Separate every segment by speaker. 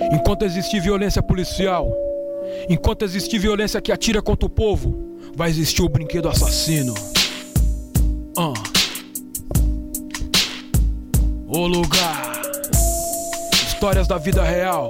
Speaker 1: Enquanto existir violência policial, enquanto existir violência que atira contra o povo, vai existir o brinquedo assassino. O lugar. Histórias da vida real.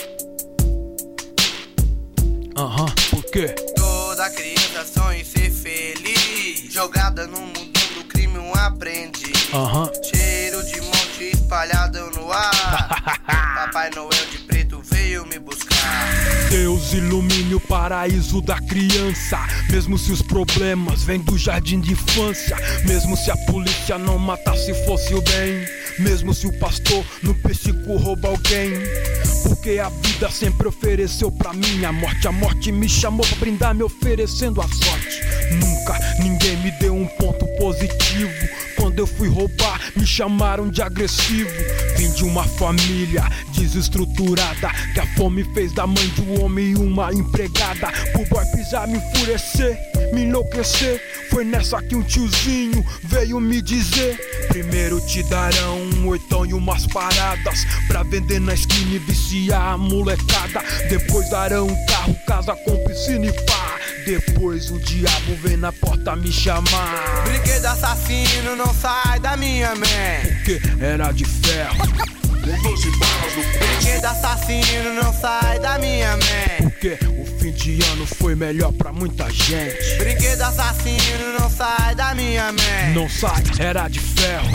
Speaker 1: Por quê?
Speaker 2: Toda criança sonha em ser feliz. Jogada no mundo do crime, um aprendiz. Cheiro de monte espalhado no ar. Papai Noel de preto veio me buscar.
Speaker 1: Deus ilumine o paraíso da criança. Mesmo se os problemas vêm do jardim de infância. Mesmo se a polícia não matasse fosse o bem. Mesmo se o pastor no psico rouba alguém. Porque a vida sempre ofereceu pra mim a morte me chamou pra brindar, me oferecendo a sorte. Nunca ninguém me deu um ponto positivo. Quando eu fui roubar, me chamaram de agressivo. Vim de uma família desestruturada, que a fome fez da mãe de um homem uma empregada. Pro boy pisar, me enfurecer, me enlouquecer. Foi nessa que um tiozinho veio me dizer: primeiro te darão um oitão e umas paradas pra vender na esquina e viciar a molecada. Depois darão um carro, casa com piscina e pá. Depois o diabo vem na porta me chamar.
Speaker 2: Brinquedo assassino não sai da minha mente.
Speaker 1: Porque era de ferro.
Speaker 2: Brinquedo assassino não sai da minha mente.
Speaker 1: Porque o fim de ano foi melhor pra muita gente.
Speaker 2: Brinquedo assassino não sai da minha mente.
Speaker 1: Não sai, era de ferro.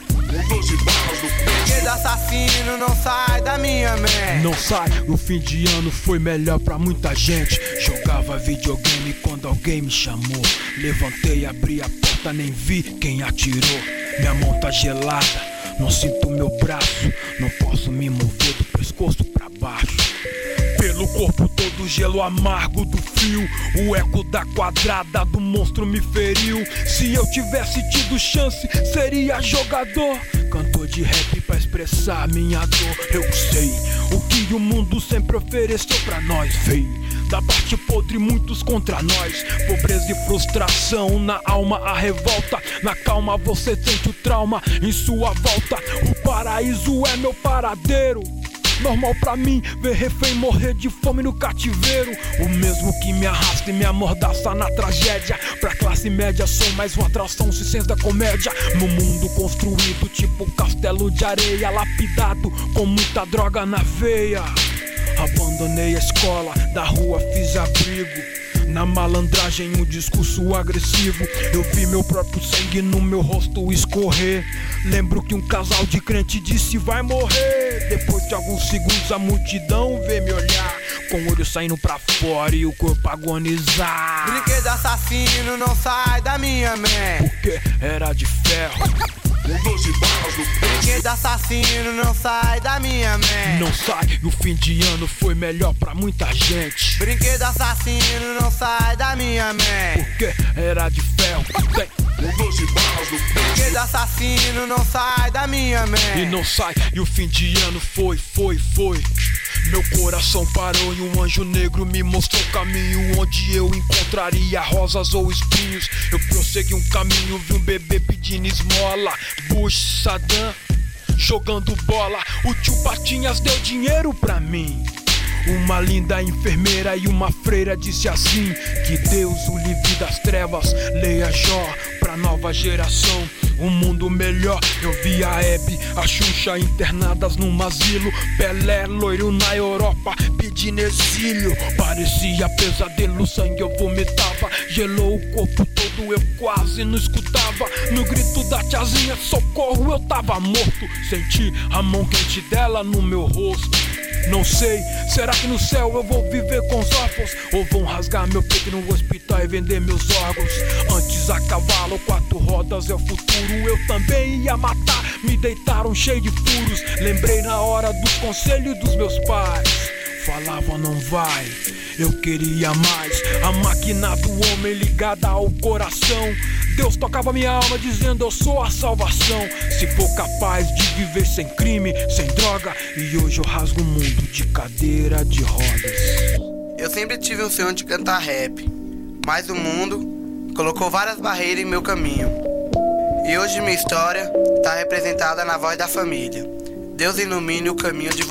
Speaker 2: Brinquedo assassino não sai da minha mente.
Speaker 1: Não sai, o fim de ano foi melhor pra muita gente. Jogava videogame quando alguém me chamou. Levantei, abri a porta, nem vi quem atirou. Minha mão tá gelada, não sinto meu braço. Não posso me mover do pescoço pra baixo. Pelo corpo todo gelo amargo do frio. O eco da quadrada do monstro me feriu. Se eu tivesse tido chance, seria jogador, cantor de rap pra expressar minha dor. Eu sei o que o mundo sempre ofereceu pra nós. Veio da parte podre, muitos contra nós. Pobreza e frustração, na alma a revolta. Na calma você sente o trauma em sua volta. O paraíso é meu paradeiro. Normal pra mim ver refém morrer de fome no cativeiro. O mesmo que me arrasta e me amordaça na tragédia. Pra classe média sou mais uma atração circense da comédia. No mundo construído tipo castelo de areia, lapidado com muita droga na veia. Abandonei a escola, da rua fiz abrigo. Na malandragem um discurso agressivo. Eu vi meu próprio sangue no meu rosto escorrer. Lembro que um casal de crente disse vai morrer. Depois de alguns segundos a multidão veio me olhar, com o olho saindo pra fora e o corpo agonizar.
Speaker 2: Brinquedo assassino não sai da minha mente.
Speaker 1: Porque era de ferro.
Speaker 2: Brinquedo assassino não sai da minha mente.
Speaker 1: Não sai, e o fim de ano foi melhor pra muita gente.
Speaker 2: Brinquedo assassino não sai da minha mente.
Speaker 1: Porque era de ferro.
Speaker 2: Brinquedo assassino não sai da minha mente.
Speaker 1: E não sai, e o fim de ano foi. Meu coração parou e um anjo negro me mostrou o caminho onde eu encontraria rosas ou espinhos. Eu prossegui um caminho, vi um bebê pedindo esmola. Bush, Saddam, jogando bola. O tio Patinhas deu dinheiro pra mim. Uma linda enfermeira e uma freira disse assim: que Deus o livre das trevas, leia Jó pra nova geração. Um mundo melhor, eu vi a Hebe, a Xuxa internadas num asilo. Pelé, loiro na Europa, pedindo exílio. Parecia pesadelo, sangue eu vomitava. Gelou o corpo todo, eu quase não escutava. No grito da tiazinha, socorro, eu tava morto. Senti a mão quente dela no meu rosto. Não sei, será que no céu eu vou viver com os órfãos? Ou vão rasgar meu peito no hospital e vender meus órgãos? Antes a cavalo, 4 rodas é o futuro. Eu também ia matar, me deitaram cheio de furos. Lembrei na hora dos conselhos dos meus pais. Falava não vai, eu queria mais. A máquina do homem ligada ao coração. Deus tocava minha alma dizendo eu sou a salvação. Se for capaz de viver sem crime, sem droga. E hoje eu rasgo o mundo de cadeira de rodas.
Speaker 2: Eu sempre tive um sonho de cantar rap, mas o mundo colocou várias barreiras em meu caminho. E hoje minha história está representada na voz da família. Deus ilumine o caminho de vocês.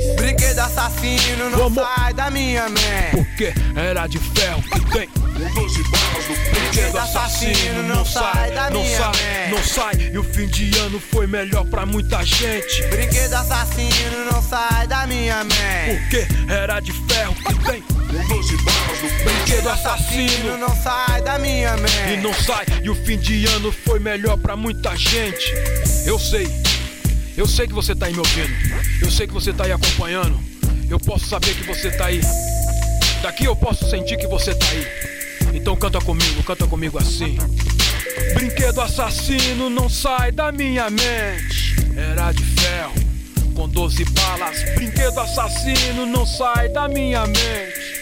Speaker 2: Brinquedo assassino não sai da minha mente.
Speaker 1: Porque era de ferro que tem 12 balas do brinquedo assassino. Não sai da minha mente. Não sai, e o fim de ano foi melhor pra muita gente.
Speaker 2: Brinquedo assassino não sai da minha mente.
Speaker 1: Porque era de ferro que tem 12 balas do brinquedo assassino.
Speaker 2: Não sai da minha mente.
Speaker 1: E não sai, e o fim de ano foi melhor pra muita gente. Eu sei que você tá aí me ouvindo. Eu sei que você tá aí acompanhando. Eu posso saber que você tá aí. Daqui eu posso sentir que você tá aí. Então canta comigo assim. Brinquedo assassino não sai da minha mente. Era de ferro com 12 balas. Brinquedo assassino não sai da minha mente.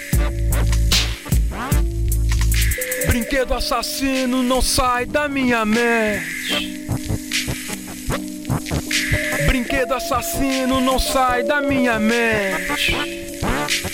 Speaker 1: Brinquedo assassino não sai da minha mente. Brinquedo assassino não sai da minha mente.